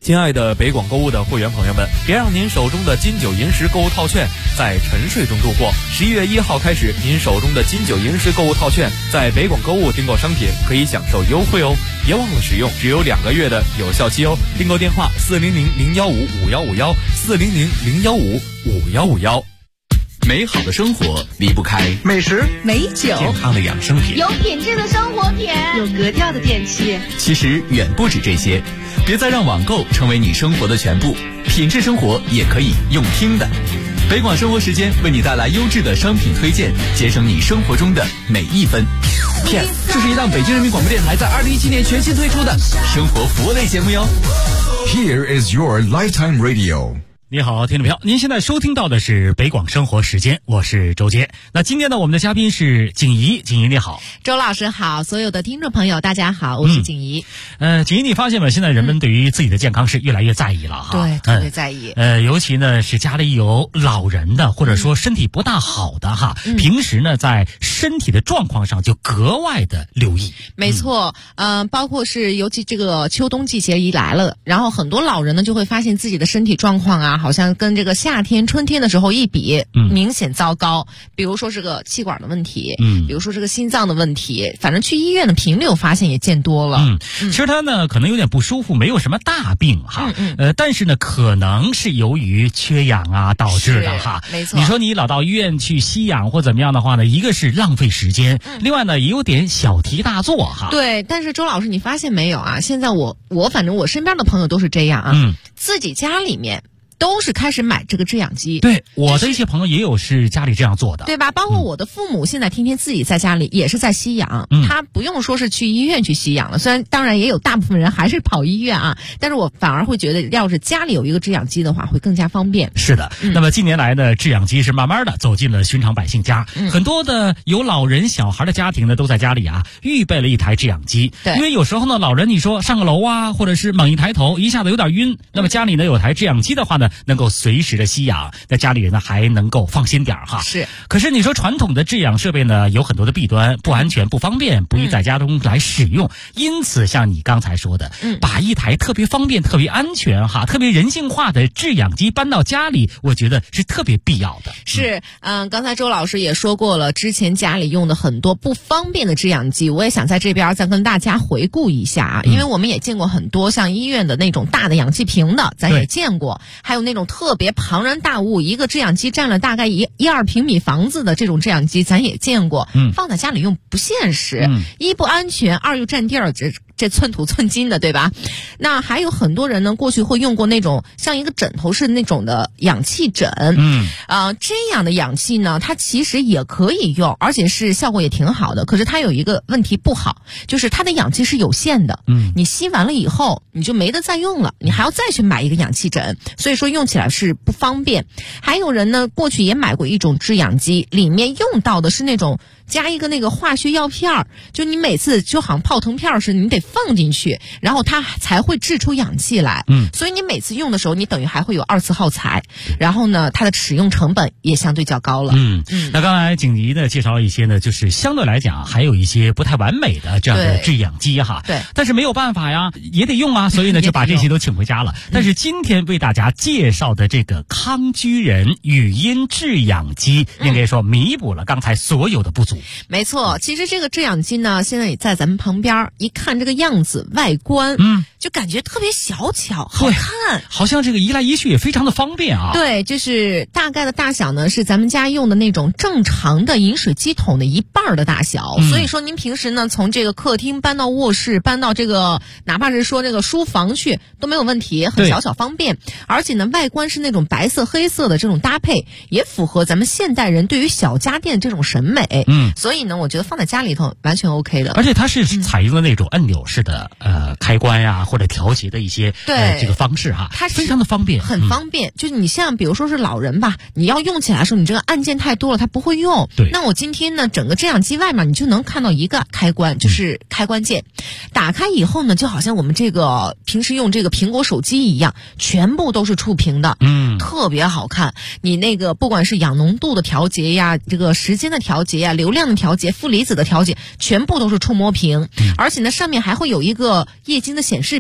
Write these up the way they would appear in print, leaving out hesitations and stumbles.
亲爱的北广购物的会员朋友们，别让您手中的金九银十购物套券在沉睡中度过。11月1号开始，您手中的金九银十购物套券在北广购物订购商品可以享受优惠哦，别忘了使用，只有2个月的有效期哦。订购电话400-015-5151，400-015-5151。 美好的生活离不开美食、 美酒、 健康的养生品， 有品质的生活品， 有格调的电器。 其实远不止这些，别再让网购成为你生活的全部，品质生活也可以用听的。北广生活时间为你带来优质的商品推荐，节省你生活中的每一分。片，这是一档北京人民广播电台在2017年全新推出的生活服务类节目哟。 Here is your lifetime radio。 你好，听众朋友，您现在收听到的是北广生活时间，我是周杰。那今天呢，我们的嘉宾是景怡，景怡你好。 周老师好，所有的听众朋友大家好，我是景怡。 景怡，你发现没？现在人们对于自己的健康是越来越在意了哈。 对，特别在意。 尤其呢是家里有老人的，或者说身体不大好的哈，平时呢在身体的状况上就格外的留意。 没错，包括是尤其这个秋冬季节一来了，然后很多老人呢就会发现自己的身体状况啊，好像跟这个夏天、春天的时候一比，明显糟糕。比如说这个气管的问题，比如说这个心脏的问题，反正去医院的频率我发现也见多了。 其实他呢可能有点不舒服，没有什么大病哈，但是呢可能是由于缺氧啊导致的哈。 没错。 你说你老到医院去吸氧或怎么样的话呢，一个是浪费时间，另外呢也有点小题大做哈。 对，但是周老师你发现没有啊？现在我反正我身边的朋友都是这样啊，自己家里面都是开始买这个制氧机。 对，我的一些朋友也有是家里这样做的， 对吧？包括我的父母现在天天自己在家里也是在吸氧，他不用说是去医院去吸氧了。虽然当然也有大部分人还是跑医院啊，但是我反而会觉得，要是家里有一个制氧机的话，会更加方便。 是的，那么近年来呢，制氧机是慢慢的走进了寻常百姓家，很多的有老人小孩的家庭呢，都在家里啊预备了一台制氧机。 对， 因为有时候呢，老人你说上个楼啊，或者是猛一抬头一下子有点晕，那么家里呢有台制氧机的话呢，能够随时的吸氧，那家里人呢还能够放心点哈。 是， 可是你说传统的制氧设备呢，有很多的弊端，不安全、不方便，不宜在家中来使用。因此，像你刚才说的，把一台特别方便、特别安全哈、特别人性化的制氧机搬到家里，我觉得是特别必要的。 是，刚才周老师也说过了，之前家里用的很多不方便的制氧机，我也想在这边再跟大家回顾一下啊，因为我们也见过很多像医院的那种大的氧气瓶的，咱也见过，还有那种特别庞然大物，一个制氧机占了大概1-2平米房子的这种制氧机，咱也见过，放在家里用不现实，一不安全，二又占地儿，这寸土寸金的，对吧？那还有很多人呢，过去会用过那种像一个枕头式那种的氧气枕，这样的氧气呢，它其实也可以用，而且是效果也挺好的。可是它有一个问题不好，就是它的氧气是有限的，你吸完了以后你就没得再用了，你还要再去买一个氧气枕，所以说用起来是不方便。还有人呢，过去也买过一种制氧机，里面用到的是那种加一个那个化学药片儿，就你每次就好像泡腾片似的，你得放进去，然后它才会制出氧气来。所以你每次用的时候，你等于还会有2次耗材，然后呢，它的使用成本也相对较高了。 那刚才景怡呢介绍一些呢，就是相对来讲还有一些不太完美的这样的制氧机哈。 对。但是没有办法呀，也得用啊，所以呢就把这些都请回家了。但是今天为大家介绍的这个康居人语音制氧机，应该说弥补了刚才所有的不足。 没错，其实这个制氧机呢，现在也在咱们旁边，一看这个样子外观，就感觉特别小巧好看， 好像这个移来移去也非常的方便啊。 对，就是大概的大小呢是咱们家用的那种正常的饮水机桶的1半的大小，所以说您平时呢从这个客厅搬到卧室，搬到这个哪怕是说这个书房去都没有问题，很小巧方便。而且呢外观是那种白色黑色的这种搭配，也符合咱们现代人对于小家电这种审美。所以呢我觉得放在家里头完全 OK 的。 而且它是采用了那种按钮式的开关呀或者调节的一些这个方式哈，它非常的方便， 很方便。就是你像比如说是老人吧，你要用起来的时候，你这个按键太多了，他不会用。 对。 那我今天呢，整个制氧机外面你就能看到一个开关，就是开关键，打开以后呢，就好像我们这个平时用这个苹果手机一样，全部都是触屏的，特别好看。你那个不管是氧浓度的调节呀，这个时间的调节呀，流量的调节，负离子的调节，全部都是触摸屏。而且呢，上面还会有一个液晶的显示屏。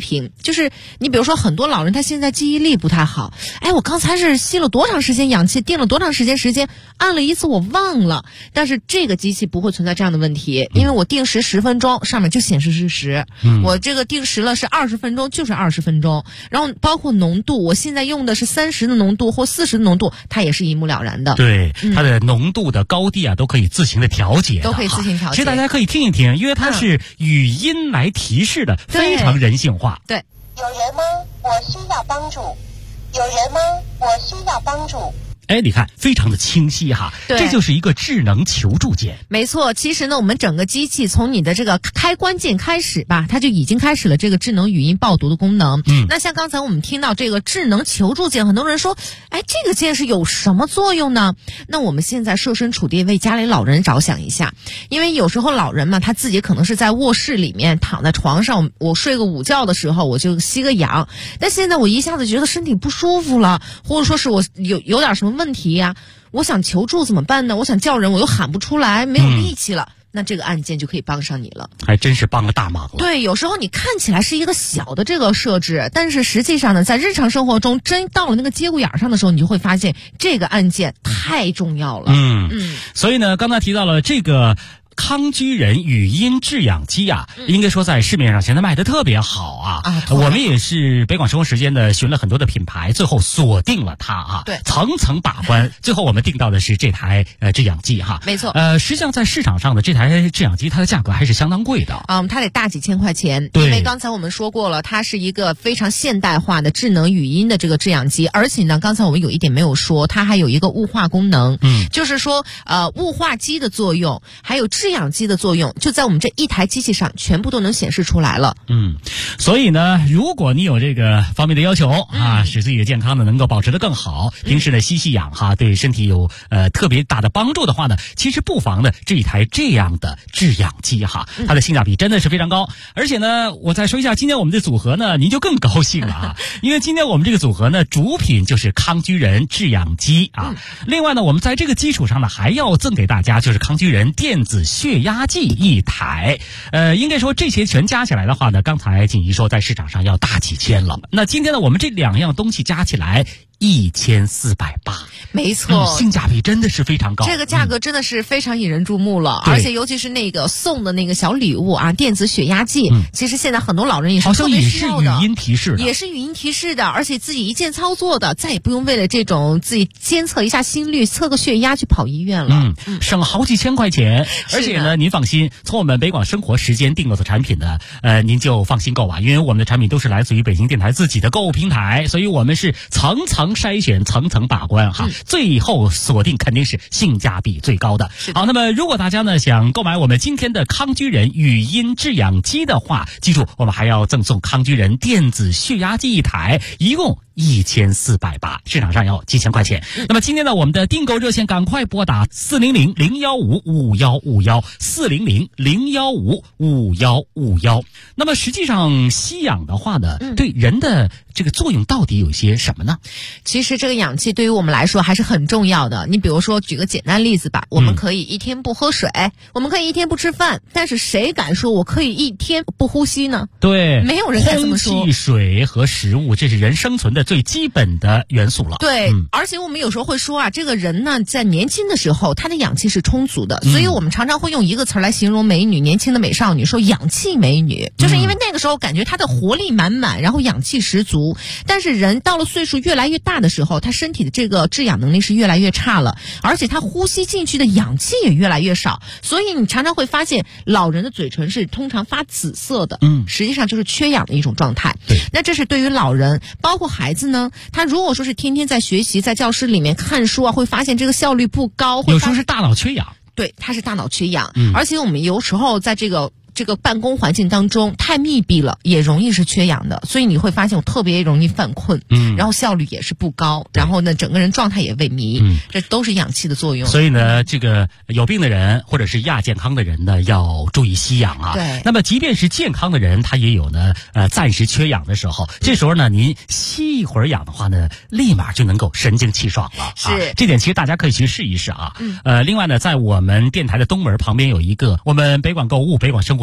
频，就是你比如说很多老人他现在记忆力不太好，哎，我刚才是吸了多长时间氧气，定了多长时间按了一次我忘了，但是这个机器不会存在这样的问题，因为我定时10分钟，上面就显示是10，我这个定时了是20分钟就是20分钟，然后包括浓度，我现在用的是30的浓度或40的浓度，它也是一目了然的。 对，它的浓度的高低啊都可以自行的调节， 都可以自行调节。 其实大家可以听一听，因为它是语音来提示的，非常人性化。 对， 有人吗？我需要帮助。有人吗？我需要帮助。 哎，你看，非常的清晰哈，这就是一个智能求助键。 没错，其实呢，我们整个机器从你的这个开关键开始吧，它就已经开始了这个智能语音报读的功能。那像刚才我们听到这个智能求助键，很多人说，哎，这个键是有什么作用呢？那我们现在设身处地为家里老人着想一下，因为有时候老人嘛，他自己可能是在卧室里面躺在床上，我睡个午觉的时候，我就吸个氧，但现在我一下子觉得身体不舒服了，或者说是我有点什么问题呀，我想求助怎么办呢？我想叫人，我又喊不出来，没有力气了。那这个按键就可以帮上你了， 还真是帮个大忙了。 对，有时候你看起来是一个小的这个设置，但是实际上呢，在日常生活中，真到了那个节骨眼上的时候，你就会发现这个按键太重要了。 所以呢，刚才提到了这个康居人语音制氧机啊，应该说在市面上现在卖的特别好啊。我们也是北广生活时间的寻了很多的品牌，最后锁定了它啊。 对， 层层把关，最后我们定到的是这台制氧机哈。 没错。 实际上在市场上的这台制氧机，它的价格还是相当贵的。 它得大几千块钱。 对， 因为刚才我们说过了，它是一个非常现代化的智能语音的这个制氧机，而且呢，刚才我们有一点没有说，它还有一个雾化功能。就是说雾化机的作用，还有制氧机的作用，就在我们这一台机器上全部都能显示出来了。 所以呢，如果你有这个方面的要求啊，使自己的健康呢能够保持得更好，平时呢吸氧哈，对身体有特别大的帮助的话呢，其实不妨呢这一台这样的制氧机哈，它的性价比真的是非常高。而且呢，我再说一下今天我们的组合呢，您就更高兴了啊，因为今天我们这个组合呢，主品就是康居人制氧机啊。另外呢，我们在这个基础上呢，还要赠给大家就是康居人电子血压计一台。应该说这些全加起来的话呢，刚才锦怡说在市场上要大几千了。那今天呢，我们这两样东西加起来1480。 没错， 性价比真的是非常高。 这个价格真的是非常引人注目了，而且尤其是那个送的那个小礼物啊，电子血压计，其实现在很多老人也是特别需要的， 好像也是语音提示的， 也是语音提示的，而且自己一键操作的，再也不用为了这种自己监测一下心率、测个血压去跑医院了， 省好几千块钱。而且呢，您放心，从我们北广生活时间订购的产品呢，您就放心购啊，因为我们的产品都是来自于北京电台自己的购物平台，所以我们是层层筛选、层层把关哈，最后锁定肯定是性价比最高的。好，那么如果大家呢想购买我们今天的康居人语音制氧机的话，记住我们还要赠送康居人电子血压计一台，一共1480，市场上要几千块钱。那么今天呢，我们的订购热线赶快拨打400-015-5151，400-015-5151。那么实际上吸氧的话呢，对人的这个作用到底有些什么呢？ 其实这个氧气对于我们来说还是很重要的。你比如说举个简单例子吧，我们可以一天不喝水，我们可以一天不吃饭，但是谁敢说我可以一天不呼吸呢？ 对， 没有人敢这么说。 空气、水和食物，这是人生存的最基本的元素了。 对，而且我们有时候会说啊，这个人呢在年轻的时候他的氧气是充足的，所以我们常常会用一个词来形容美女，年轻的美少女，说氧气美女，就是因为那个时候感觉她的活力满满，然后氧气十足。但是人到了岁数越来越大的时候，他身体的这个制氧能力是越来越差了，而且他呼吸进去的氧气也越来越少，所以你常常会发现老人的嘴唇是通常发紫色的，实际上就是缺氧的一种状态。 对， 那这是对于老人，包括孩子呢，他如果说是天天在学习，在教室里面看书啊，会发现这个效率不高， 有时候是大脑缺氧。 对，他是大脑缺氧，而且我们有时候在这个办公环境当中太密闭了，也容易是缺氧的，所以你会发现我特别容易犯困，然后效率也是不高，然后呢整个人状态也萎靡，这都是氧气的作用。 所以呢，这个有病的人或者是亚健康的人呢，要注意吸氧啊。 对。 那么即便是健康的人，他也有呢暂时缺氧的时候，这时候呢您吸一会儿氧的话呢，立马就能够神清气爽了。 是。 这点其实大家可以去试一试啊。另外呢，在我们电台的东门旁边有一个我们北广购物、北广生活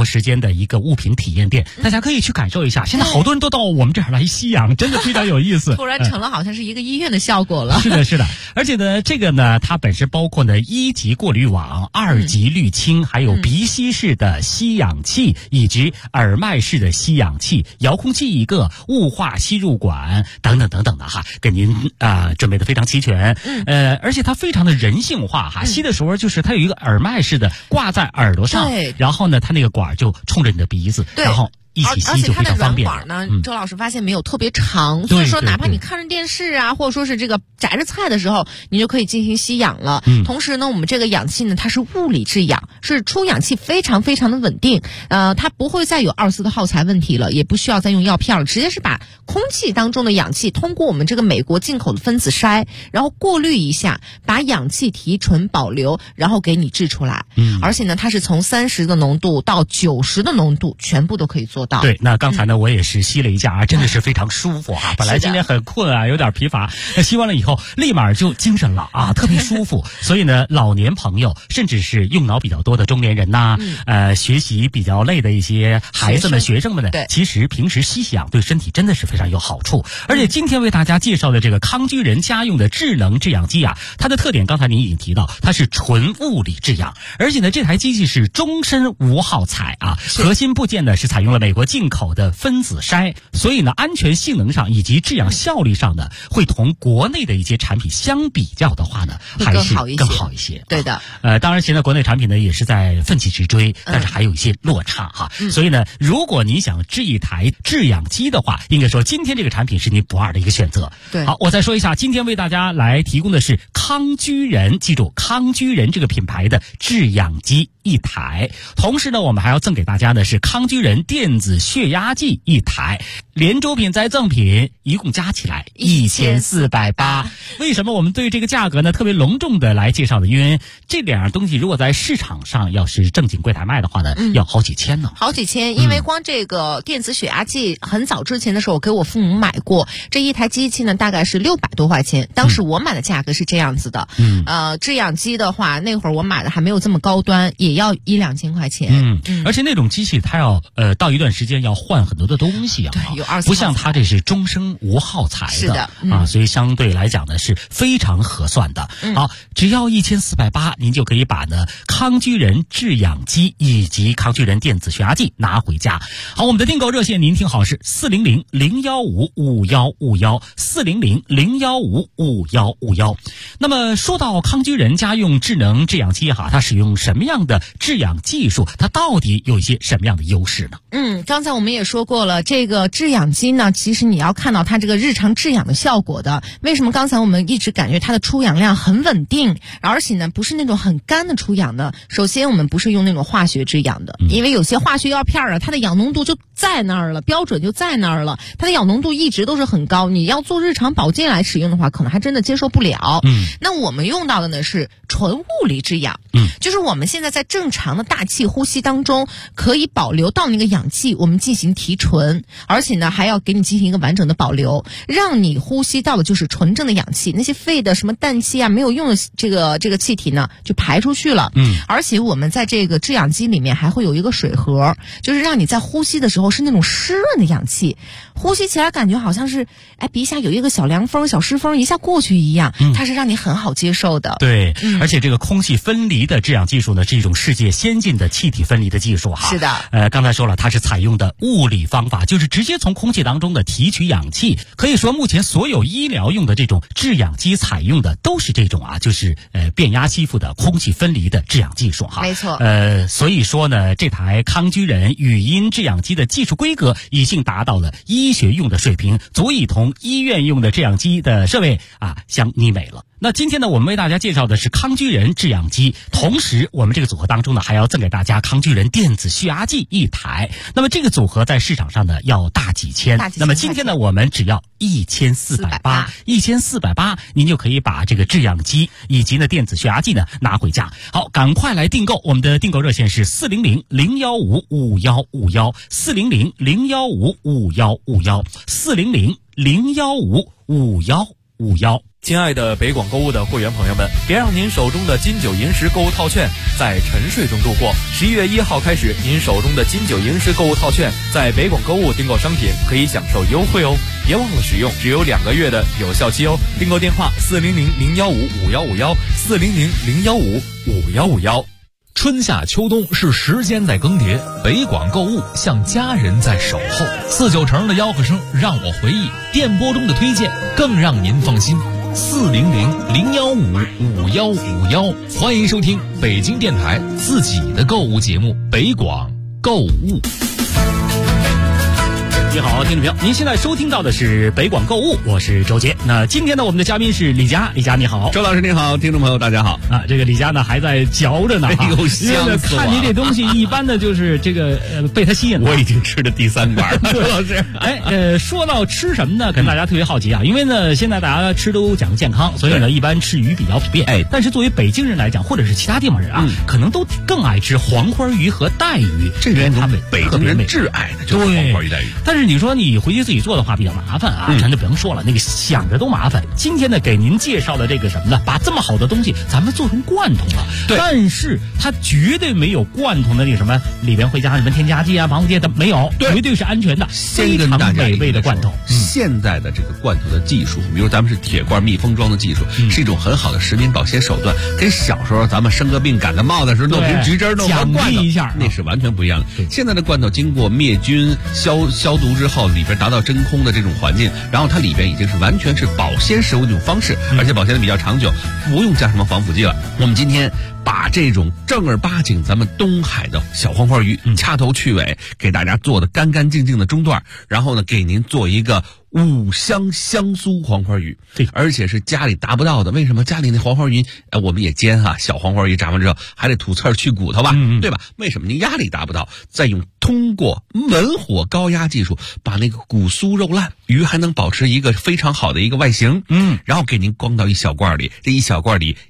活时间的一个物品体验店，大家可以去感受一下。现在好多人都到我们这儿来吸氧，真的非常有意思。 突然成了好像是一个医院的效果了。 是的，是的。而且呢，这个呢，它本身包括呢1级过滤网、2级滤清，还有鼻吸式的吸氧器，以及耳麦式的吸氧器、遥控器一个、雾化吸入管等等等等的哈，给您准备的非常齐全。而且它非常的人性化哈，吸的时候就是它有一个耳麦式的挂在耳朵上，然后呢，它那个管就冲着你的鼻子，然后一起吸就非常方便。 而且它的软管呢，周老师发现没有特别长，所以说哪怕你看着电视啊，或者说是这个摘着菜的时候，你就可以进行吸氧了。同时呢，我们这个氧气呢，它是物理制氧，是出氧气非常非常的稳定。它不会再有二次的耗材问题了，也不需要再用药片了，直接是把空气当中的氧气通过我们这个美国进口的分子筛，然后过滤一下，把氧气提纯保留，然后给你制出来。而且呢，它是从30的浓度到90的浓度，全部都可以做到。 对，那刚才呢，我也是吸了一下啊，真的是非常舒服啊。本来今天很困啊，有点疲乏，那吸完了以后，立马就精神了啊，特别舒服。所以呢，老年朋友，甚至是用脑比较多的中年人呐，学习比较累的一些孩子们、学生们呢，其实平时吸氧对身体真的是非常有好处。而且今天为大家介绍的这个康居人家用的智能制氧机啊，它的特点刚才您已经提到，它是纯物理制氧，而且呢，这台机器是终身无耗材啊，核心部件呢是采用了美国进口的分子筛，所以呢，安全性能上以及制氧效率上呢，会同国内的一些产品相比较的话呢，还是更好一些。 对的。 当然现在国内产品呢也是在奋起直追，但是还有一些落差哈。所以呢，如果你想制一台制氧机的话，应该说今天这个产品是您不二的一个选择。 对。 好，我再说一下，今天为大家来提供的是康居人，记住康居人这个品牌的制氧机1台，同时呢，我们还要赠给大家的是康居人电子血压计1台，连周品再赠品，一共加起来1480。为什么我们对这个价格呢特别隆重的来介绍呢？因为这两样东西如果在市场上要是正经柜台卖的话呢，要好几千呢。 好几千，因为光这个电子血压计，很早之前的时候我给我父母买过，这一台机器呢大概是600多块钱，当时我买的价格是这样子的。制氧机的话，那会儿我买的还没有这么高端，也要1-2千块钱。 而且那种机器它要到一段时间要换很多的东西啊， 对，有二次不像它这是终身无耗材的， 是的所以相对来讲呢是非常合算的。好，只要1480，您就可以把呢康居人制氧机以及康居人电子血压计拿回家。好，我们的订购热线您听好是400-015-5151，400-015-5151。那么说到康居人家用智能制氧机哈，它使用什么样的制氧技术？它到底有一些什么样的优势呢？ 刚才我们也说过了，这个制氧机呢，其实你要看到它这个日常制氧的效果的。为什么刚才我们一直感觉它的出氧量很稳定，而且呢不是那种很干的出氧呢？首先我们不是用那种化学制氧的，因为有些化学药片啊，它的氧浓度就在那儿了，标准就在那儿了，它的氧浓度一直都是很高，你要做日常保健来使用的话，可能还真的接受不了。那我们用到的呢是纯物理制氧，就是我们现在在正常的大气呼吸当中可以保留到那个氧气，我们进行提纯，而且呢还要给你进行一个完整的保留，让你呼吸到的就是纯正的氧气，那些废的什么氮气啊没有用的这个气体呢就排出去了。而且我们在这个制氧机里面还会有一个水盒，就是让你在呼吸的时候是那种湿润的氧气，呼吸起来感觉好像是鼻下有一个小凉风小湿风一下过去一样，它是让你很好接受的。 对，而且这个空气分离的制氧技术呢是一种世界先进的气体分离的技术哈。 是的。 刚才说了，它是采用的物理方法，就是直接从空气当中的提取氧气。可以说目前所有医疗用的这种制氧机采用的都是这种就是变压吸附的空气分离的制氧技术哈。 没错。 所以说呢，这台康居人语音制氧机的技术规格已经达到了医学用的水平，足以同医院用的制氧机的设备相媲美了。那今天呢，我们为大家介绍的是康居人制氧机，同时我们这个组合当中呢，还要赠给大家康居人电子血压计1台。那么这个组合在市场上呢要大几千，那么今天呢，我们只要1480，1480，您就可以把这个制氧机以及呢电子血压计呢拿回家。好，赶快来订购，我们的订购热线是400-015-5151，400-015-5151，400-015-5151。 亲爱的北广购物的会员朋友们，别让您手中的金九银十购物套券在沉睡中度过。11月1号开始，您手中的金九银十购物套券在北广购物订购商品可以享受优惠哦，别忘了使用，只有2个月的有效期哦。订购电话400-015-5151，400-015-5151。 春夏秋冬是时间在更迭，北广购物像家人在守候。49成的吆喝声让我回忆，电波中的推荐更让您放心。400-015-5151，欢迎收听北京电台自己的购物节目《北广购物》。 你好，听众朋友，您现在收听到的是北广购物，我是周杰。那今天呢，我们的嘉宾是李佳，李佳你好。 周老师你好，听众朋友大家好。 啊，这个李佳呢还在嚼着呢， 哎呦，香死我了！ 看你这东西，一般的就是这个被他吸引了。 我已经吃了第3管了，周老师。 说到吃什么呢？可能大家特别好奇啊，因为呢现在大家吃都讲究健康，所以呢一般吃鱼比较普遍。但是作为北京人来讲，或者是其他地方人啊，可能都更爱吃黄花鱼和带鱼， 这边他们北京人挚爱的就是黄花鱼带鱼。 但是你说你回去自己做的话比较麻烦啊，咱就不用说了，那个想着都麻烦。今天呢，给您介绍的这个什么呢？把这么好的东西咱们做成罐头了，但是它绝对没有罐头的那个什么里边会加什么添加剂啊、防腐剂的，没有，绝对是安全的，非常美味的罐头。 现在的这个罐头的技术，比如咱们是铁罐密封装的技术，是一种很好的食品保鲜手段，跟小时候咱们生个病感个冒的时候弄瓶橘汁弄个罐头一下， 那是完全不一样的。现在的罐头经过灭菌消毒之后，里边达到真空的这种环境，然后它里边已经是完全是保鲜食物的一种方式，而且保鲜的比较长久，不用加什么防腐剂了。我们今天把这种正儿八经咱们东海的小黄花鱼掐头去尾，给大家做的干干净净的中段，然后呢给您做一个五香香酥黄花鱼， 对， 而且是家里达不到的。为什么家里那黄花鱼我们也煎哈，小黄花鱼炸完之后还得吐刺儿去骨头吧，对吧？为什么您压力达不到？再通过文火高压技术，把那个骨酥肉烂，鱼还能保持一个非常好的一个外形，然后给您装到一小罐里，这一小罐里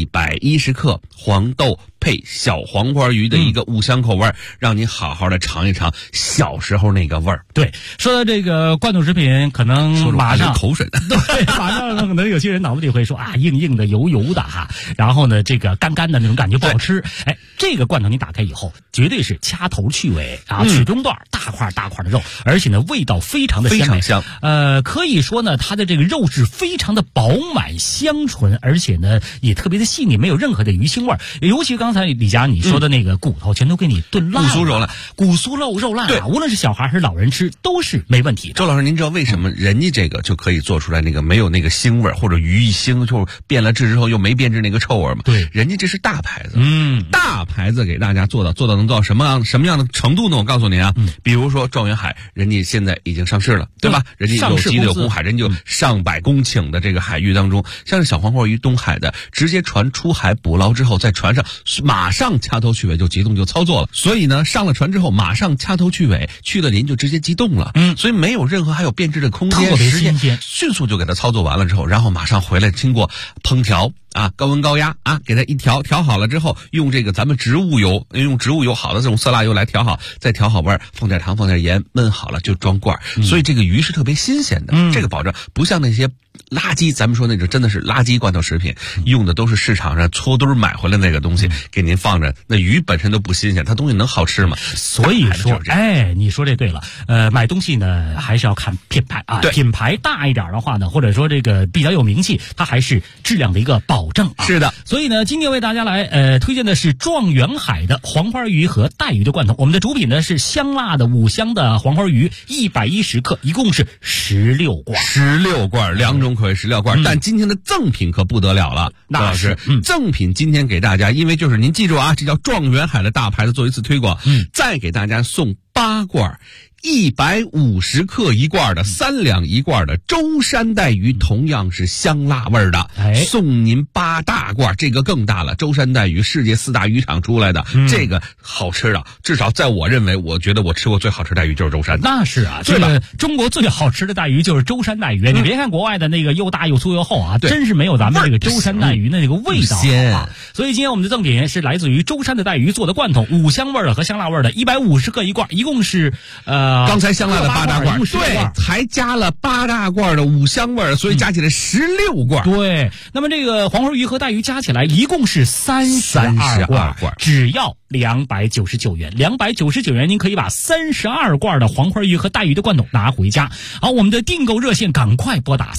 110克黄豆配小黄花鱼的一个五香口味，让您好好的尝一尝小时候那个味儿。 对，说到这个罐头食品，可能马上口水， 对，马上可能有些人脑子里会说啊，硬硬的、油油的哈，然后呢，这个干干的那种感觉不好吃。这个罐头你打开以后，绝对是掐头去尾啊，取中段，大块大块的肉，而且呢，味道非常的鲜美， 非常香。 可以说呢，它的这个肉质非常的饱满香醇，而且呢，也特别的细腻，没有任何的鱼腥味儿。尤其刚才李佳你说的那个骨头，全都给你炖烂了，骨酥肉烂啊，无论是小孩还是老人吃都是没问题的。 周老师，您知道为什么人家这个就可以做出来那个没有那个腥味，或者鱼一腥就变了质之后又没变质那个臭味吗？ 对， 人家这是大牌子，大牌子给大家做到能到什么样的程度呢？我告诉您啊，比如说状元海，人家现在已经上市了，对吧？人家有基的有红海，人家就上百公顷的这个海域当中，像是小黄花鱼东海的，直接船出海捕捞之后，在船上马上掐头去尾就急冻就操作了，所以呢，上了船之后马上掐头去尾，去了鳞就直接急冻了，所以没有任何还有变质的空间， 特别新鲜， 迅速就给它操作完了之后，然后马上回来经过烹调啊，高温高压啊，给它一调好了之后，用这个咱们植物油，用植物油好的这种色拉油来调好，再调好味儿，放点糖放点盐，焖好了就装罐，所以这个鱼是特别新鲜的，这个保证不像那些垃圾，咱们说那种真的是垃圾罐头食品，用的都是市场上搓堆买回来那个东西，给您放着，那鱼本身都不新鲜，它东西能好吃吗？ 所以说，你说这对了，买东西呢还是要看品牌啊，品牌大一点的话呢，或者说这个比较有名气，它还是质量的一个保证啊。 是的， 所以呢，今天为大家来推荐的是状元海的黄花鱼和带鱼的罐头。我们的主品呢是香辣的五香的黄花鱼，110克，一共是16罐 ，16罐，2种口味16罐。但今天的赠品可不得了了， 那是赠品今天给大家，因为就是您记住啊，这叫状元海的大牌子，做一次推广，再给大家送8罐。150克一罐的3两一罐的舟山带鱼，同样是香辣味的，送您8大罐，这个更大了。舟山带鱼世界4大渔场出来的，这个好吃的，至少在我认为，我觉得我吃过最好吃带鱼就是舟山。 那是啊，这个中国最好吃的带鱼就是舟山带鱼。你别看国外的那个又大又粗又厚啊，真是没有咱们这个舟山带鱼的这个味道好。所以今天我们的赠品是来自于舟山的带鱼做的罐头，五香味的和香辣味的，150克一罐，一共是的刚才香辣的8大罐， 对， 还加了8大罐的5香味儿，所以加起来16罐。 对，那么这个黄花鱼和带鱼加起来一共是32罐，只要299元，299元您可以把32罐的黄花鱼和带鱼的罐头拿回家。好，我们的订购热线赶快拨打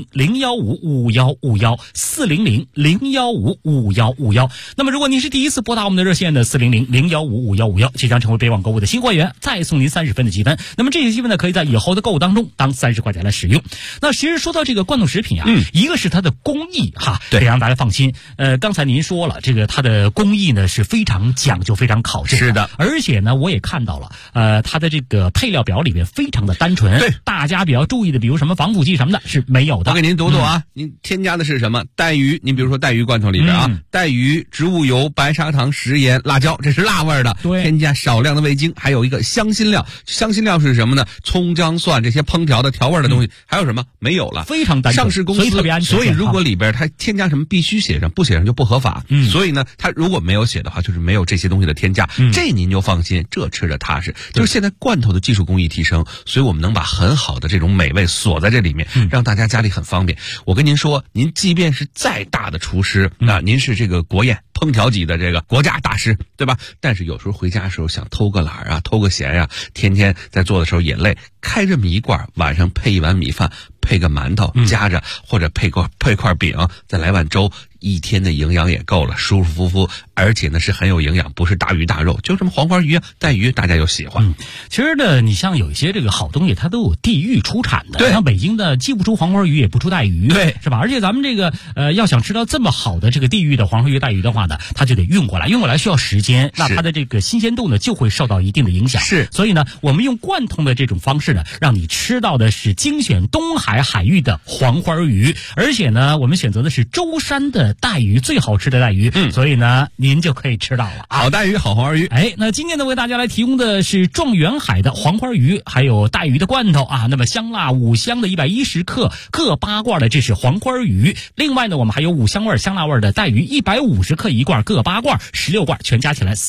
400-015-5151，400-015-5151。那么如果您是第一次拨打我们的热线的400-015-5151，即将成为北网购物的新会员，再送您30分的积分。那么这些积分呢，可以在以后的购物当中当30块钱来使用。那其实说到这个罐头食品啊，一个是它的工艺哈，得让大家放心。刚才您说了，这个它的工艺呢是非常讲究、非常考究的。 是的， 而且呢，我也看到了，它的这个配料表里面非常的单纯。 对， 大家比较注意的，比如什么防腐剂什么的，是没有的。 我给您读读啊，您添加的是什么？带鱼，您比如说带鱼罐头里边啊，带鱼、植物油、白砂糖、食盐、辣椒，这是辣味的。 对， 添加少量的味精，还有一个香辛料。香辛料是什么呢？葱、姜、蒜这些烹调的调味的东西。还有什么？没有了， 非常单纯。 上市公司所以特别安全。 所以如果里边它添加什么必须写上，不写上就不合法。所以呢，它如果没有写的话，就是没有这些东西的添加。这您就放心，这吃着踏实。就是现在罐头的技术工艺提升，所以我们能把很好的这种美味锁在这里面，让大家家里很方便。我跟您说，您即便是再大的厨师啊，您是这个国宴烹调级的这个国家大师，对吧？但是有时候回家的时候想偷个懒啊，偷个闲啊，天天在做的时候也累，开这么一罐，晚上配一碗米饭，配个馒头夹着，或者配块饼，再来碗粥，一天的营养也够了，舒舒服服，而且呢是很有营养，不是大鱼大肉，就这么黄花鱼啊、带鱼，大家又喜欢。 其实呢，你像有一些这个好东西，它都有地域出产的。 对， 像北京的既不出黄花鱼，也不出带鱼， 对， 是吧？而且咱们这个要想吃到这么好的这个地域的黄花鱼、带鱼的话呢，它就得运过来，运过来需要时间，那它的这个新鲜度呢就会受到一定的影响。 是， 所以呢，我们用贯通的这种方式呢，让你吃到的是精选东海海域的黄花鱼，而且呢，我们选择的是舟山的带鱼，最好吃的带鱼，所以呢，您就可以吃到了啊， 好带鱼，好黄花鱼。 哎，那今天呢，为大家来提供的是状元海的黄花鱼，还有带鱼的罐头啊。那么香辣5香的110克，各8罐的，这是黄花鱼。另外呢，我们还有5香味、香辣味的带鱼，150克一罐，各8罐，16罐，全加起来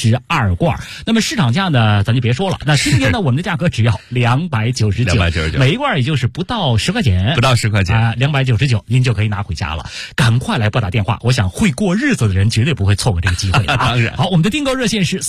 32罐。那么市场价呢，咱就别说了。那今天呢，我们的价格只要299，每一罐也就是不到10块钱， 不到10块钱啊，299，您就可以拿回家了。赶快来拨打电话，我想会过日子的人绝对不会错过这个机会啊！ 当然， 好，我们的订购热线是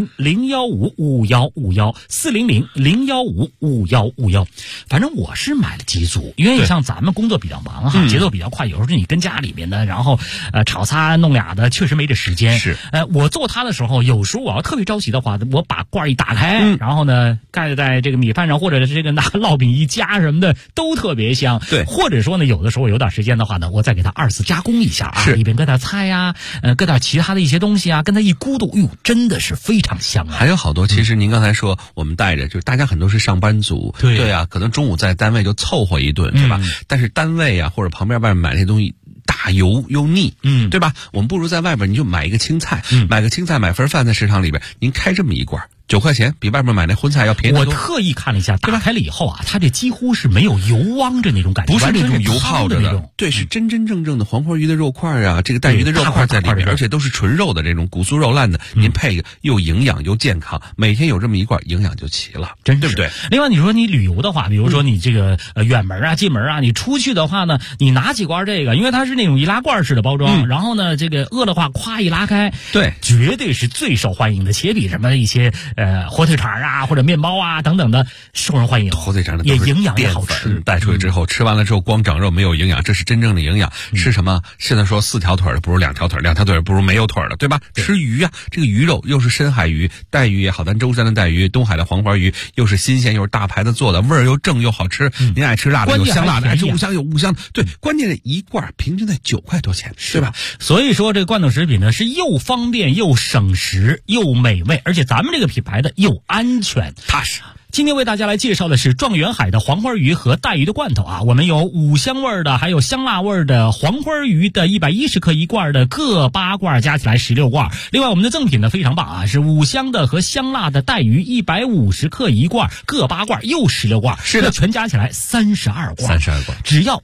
400-015-5151，400-015-5151。反正我是买了几组，因为像咱们工作比较忙哈，节奏比较快，有时候你跟家里面的，然后炒仨弄俩的，确实没这时间。 是， 我做它的时候，有时候我要特别着急的话，我把罐一打开，然后呢盖在这个米饭上，或者是这个拿烙饼一夹什么的，都特别香。 对， 或者说呢，有的时候有点时间的话呢，我再给它2次加工一下啊， 是里边搁点菜呀，搁点其他的一些东西啊，跟它一咕嘟，哟，真的是非常香啊！ 还有好多，其实您刚才说我们带着，就是大家很多是上班族，对啊，可能中午在单位就凑合一顿，是吧？但是单位啊或者旁边外面买那些东西大油又腻，对吧？我们不如在外边你就买一个青菜，买个青菜，买份饭在市场里边，您开这么一罐，9块钱，比外面买那荤菜要便宜得多。 我特意看了一下，打开了以后啊，它这几乎是没有油汪着那种感觉， 不是那种油泡着的那种， 对，是真真正正的黄花鱼的肉块啊，这个带鱼的肉块在里面，而且都是纯肉的这种骨酥肉烂的，您配一个又营养又健康，每天有这么一罐，营养就齐了， 真对不对？ 另外，你说你旅游的话，比如说你这个远门啊、近门啊，你出去的话呢，你拿几罐这个，因为它是那种易拉罐式的包装，然后呢，这个饿的话，咵一拉开， 对， 绝对是最受欢迎的，且比什么一些火腿肠啊或者面包啊等等的受人欢迎。 火腿肠的也营养也好吃， 带出去之后吃完了之后光长肉没有营养，这是真正的营养。吃什么？现在说4条腿的不如2条腿，2条腿不如没有腿的，对吧？吃鱼啊，这个鱼肉又是深海鱼，带鱼也好，咱舟山的带鱼，东海的黄花鱼，又是新鲜又是大牌子做的，味儿又正又好吃。您爱吃辣的有香辣的，爱吃5香有5香，对，关键是一罐平均在9块多钱，对吧？ 所以说这个罐头食品呢是又方便又省时又美味，而且咱们这个品牌的又安全踏实。 今天为大家来介绍的是状元海的黄花鱼和带鱼的罐头啊，我们有5香味的，还有香辣味的黄花鱼的110克一罐的，各8罐加起来16罐。另外我们的赠品呢非常棒啊，是5香的和香辣的带鱼150克一罐，各8罐又16罐， 是的， 全加起来32罐，只要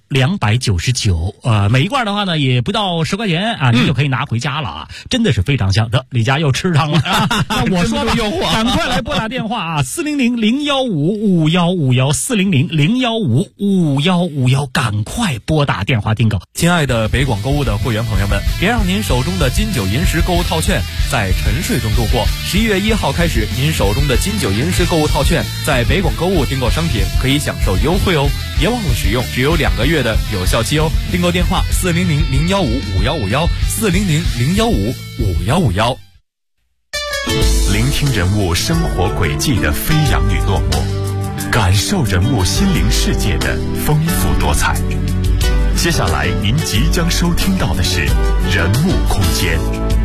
299。每一罐的话呢也不到10块钱啊，你就可以拿回家了啊，真的是非常香。得，李家又吃上了啊！那我说吧，赶快来拨打电话啊，400 01551514000155151，赶快拨打电话订购。 亲爱的北广购物的会员朋友们，别让您手中的金九银十购物套券在沉睡中度过。11月1号开始，您手中的金九银十购物套券在北广购物订购商品可以享受优惠哦，别忘了使用，只有2个月的有效期哦。订购电话400-015-5151，400-015-5151。 聆听人物生活轨迹的飞扬与落寞，感受人物心灵世界的丰富多彩。接下来您即将收听到的是人物空间。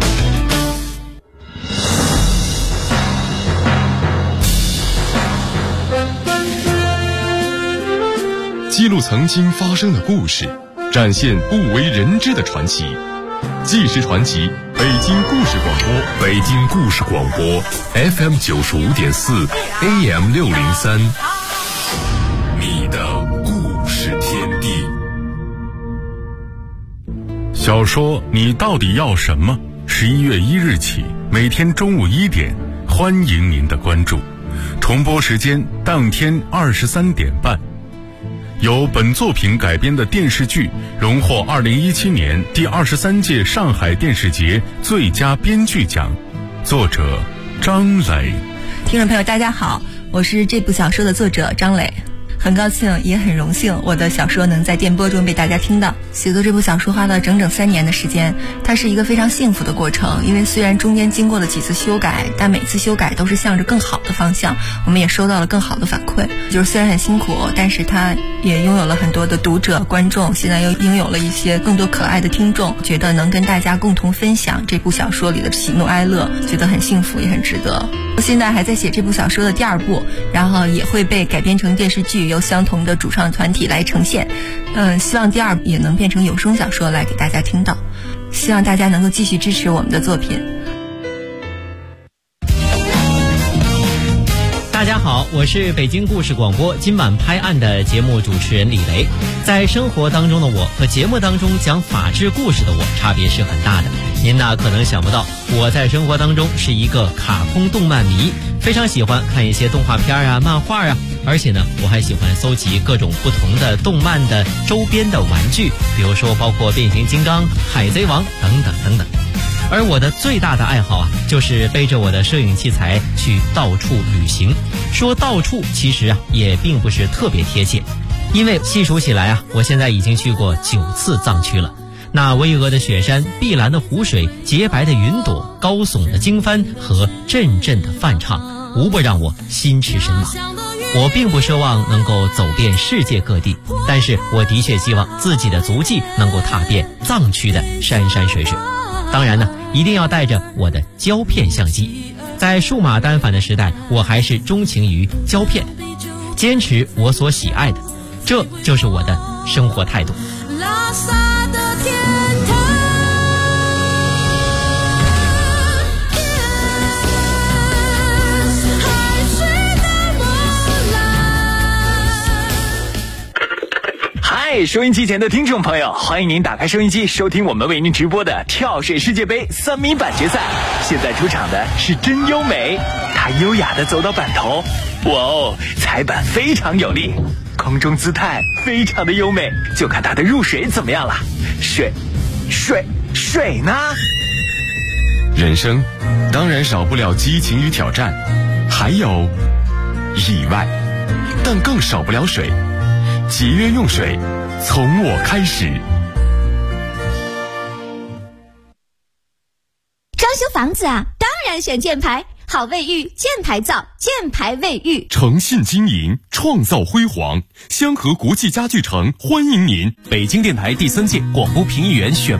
记录曾经发生的故事，展现不为人知的传奇。纪实传奇，北京故事广播， 北京故事广播 FM 95.4 AM 603，你的故事天地。 小说你到底要什么？11月1日起，每天中午1点，欢迎您的关注。重播时间当天23点半。由本作品改编的电视剧荣获2017年第23届上海电视节最佳编剧奖，作者张磊。 听众朋友大家好，我是这部小说的作者张磊，很高兴也很荣幸我的小说能在电波中被大家听到。写作这部小说花了整整3年的时间，它是一个非常幸福的过程，因为虽然中间经过了几次修改，但每次修改都是向着更好的方向，我们也收到了更好的反馈。就是虽然很辛苦，但是它也拥有了很多的读者观众，现在又拥有了一些更多可爱的听众，觉得能跟大家共同分享这部小说里的喜怒哀乐，觉得很幸福也很值得。我现在还在写这部小说的第2部，然后也会被改编成电视剧，由相同的主创团体来呈现。希望第2部也能变成有声小说来给大家听到，希望大家能够继续支持我们的作品。 大家好，我是北京故事广播今晚拍案的节目主持人李雷。在生活当中的我和节目当中讲法治故事的我差别是很大的。您呢可能想不到，我在生活当中是一个卡通动漫迷，非常喜欢看一些动画片啊、漫画啊，而且呢我还喜欢搜集各种不同的动漫的周边的玩具，比如说包括变形金刚、海贼王等等等等。而我的最大的爱好啊，就是背着我的摄影器材去到处旅行。说到处其实啊也并不是特别贴切，因为细数起来啊，我现在已经去过9次藏区了。那巍峨的雪山、碧蓝的湖水、洁白的云朵、高耸的经幡和阵阵的梵唱，无不让我心驰神往。我并不奢望能够走遍世界各地，但是我的确希望自己的足迹能够踏遍藏区的山山水水。当然呢，一定要带着我的胶片相机。在数码单反的时代，我还是钟情于胶片，坚持我所喜爱的，这就是我的生活态度。拉萨的天堂，海水的波澜。 嗨，收音机前的听众朋友，欢迎您打开收音机，收听我们为您直播的跳水世界杯3米板决赛。现在出场的是真优美，她优雅地走到板头，哇哦，踩板非常有力，空中姿态非常的优美，就看她的入水怎么样了。水呢？ 人生当然少不了激情与挑战，还有意外，但更少不了水。节约用水，从我开始。 装修房子啊，当然选箭牌，好卫浴，箭牌造，箭牌卫浴。 诚信经营，创造辉煌。香河国际家具城欢迎您。 北京电台第3届广播评议员选